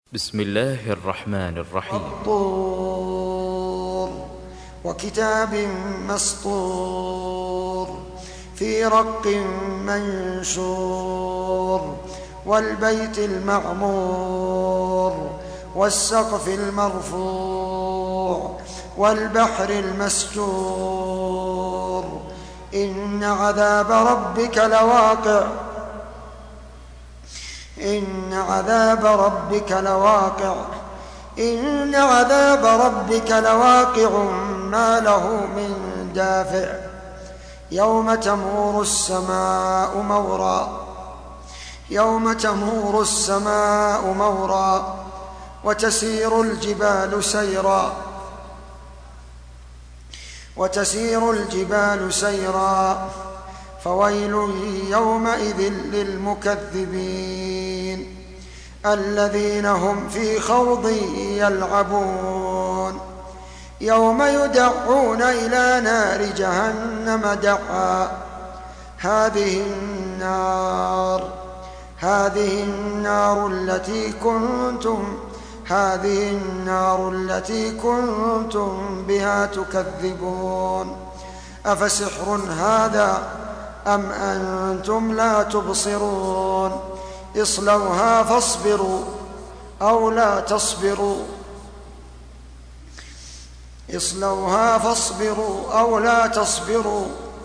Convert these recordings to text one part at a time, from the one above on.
بسم الله الرحمن الرحيم. والطور وكتاب مسطور في رق منشور والبيت المعمور والسقف المرفوع والبحر المسجور إن عذاب ربك لواقع إن عذاب ربك لواقع ما له من دافع يوم تمور السماء مورا وتسير الجبال سيرا فويل يومئذ للمكذبين الذين هم في خوض يلعبون يوم يدعون إلى نار جهنم دعا هذه النار التي كنتم بها تكذبون أفسحر هذا أم أنتم لا تبصرون اصلوها فاصبروا أو لا تصبروا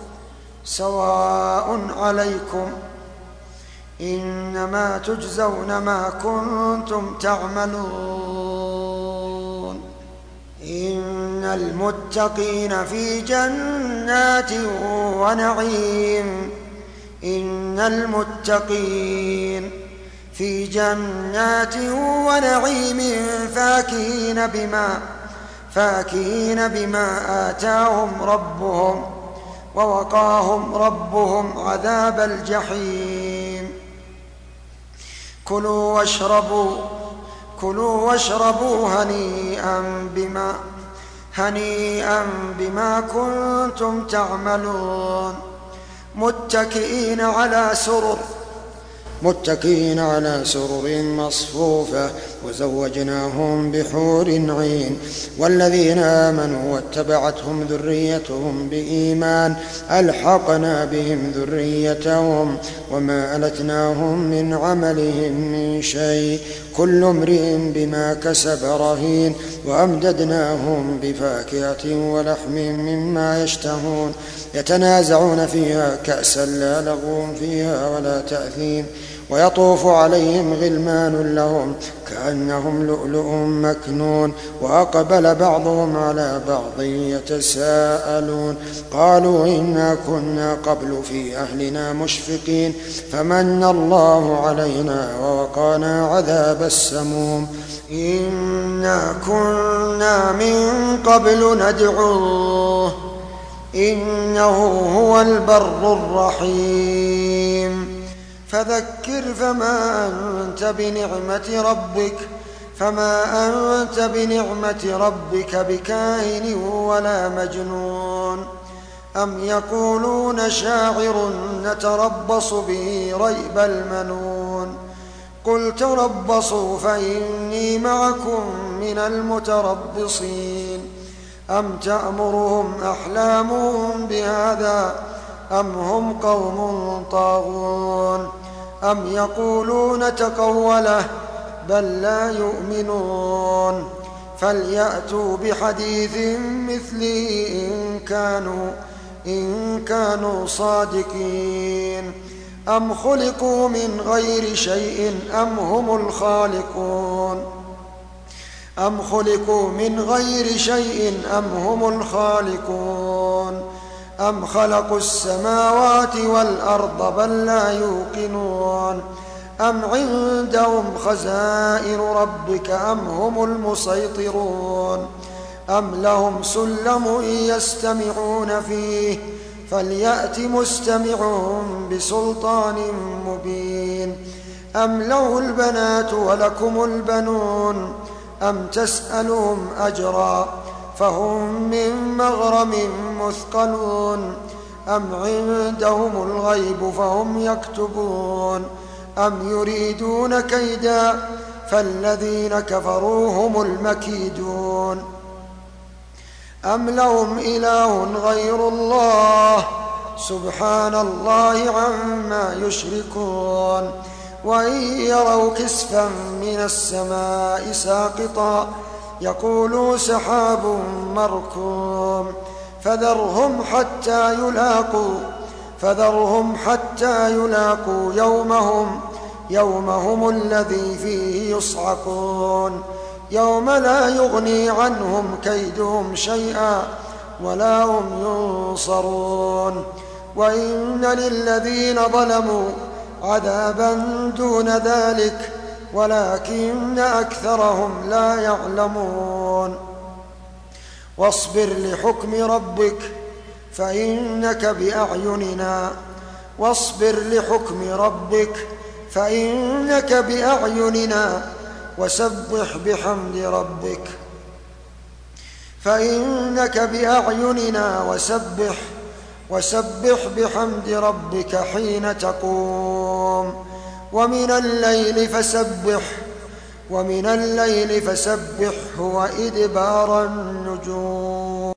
سواء عليكم إنما تجزون ما كنتم تعملون إن المتقين في جنات ونعيم فاكهين بما آتاهم ربهم ووقاهم ربهم عذاب الجحيم كلوا واشربوا هنيئا بما كنتم تعملون متكئين على سرر مصفوفة وزوجناهم بحور عين والذين آمنوا واتبعتهم ذريتهم بإيمان ألحقنا بهم ذريتهم وما ألتناهم من عملهم من شيء كل امرئ بما كسب رهين وأمددناهم بفاكهة ولحم مما يشتهون يتنازعون فيها كأسا لا لغو فيها ولا تأثيم ويطوف عليهم غلمان لهم كأنهم لؤلؤ مكنون وأقبل بعضهم على بعض يتساءلون قالوا إنا كنا قبل في أهلنا مشفقين فمن الله علينا ووقانا عذاب السموم إنا كنا من قبل ندعوه إنه هو البر الرحيم فذكر فما أنت بنعمة ربك بكاهن ولا مجنون أم يقولون شاعر نتربص به ريب المنون قل تربصوا فإني معكم من المتربصين أم تأمرهم أحلامهم بهذا أم هم قوم طاغون أم يقولون تقوله بل لا يؤمنون فليأتوا بحديث مثله إن كانوا صادقين أم خلقوا من غير شيء أم هم الخالقون أم خلقوا السماوات والأرض بل لا يوقنون أم عندهم خزائن ربك أم هم المسيطرون أم لهم سلم يستمعون فيه فليأت مستمعهم بسلطان مبين أم له البنات ولكم البنون أم تسألهم أجرا فهم من مغرم مثقلون أم عندهم الغيب فهم يكتبون أم يريدون كيدا فالذين كفروا هم المكيدون. أم لهم إله غير الله سبحان الله عما يشركون. وإن يروا كسفا من السماء ساقطا يقولوا سحاب مركوم فذرهم حتى يلاقوا يومهم الذي فيه يصعقون يوم لا يغني عنهم كيدهم شيئا ولا هم ينصرون. وإن للذين ظلموا عذابا دون ذلك ولكن أكثرهم لا يعلمون. واصبر لحكم ربك فإنك بأعيننا وسبح بحمد ربك حين تقوم ومن الليل فسبحه وإدبار النجوم.